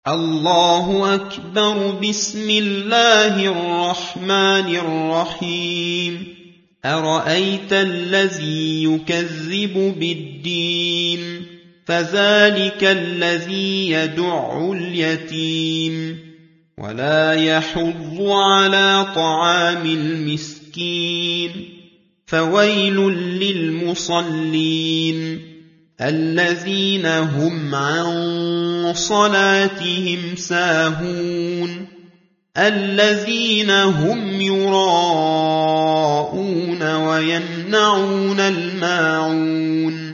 الله أكبر. بسم الله الرحمن الرحيم. أرأيت الذي يكذب بالدين فذلك الذي يدع اليتيم ولا يحض على طعام المسكين فويل للمصلين الذين هم عن صلاتهم ساهون الذين هم يراءون ويمنعون الماعون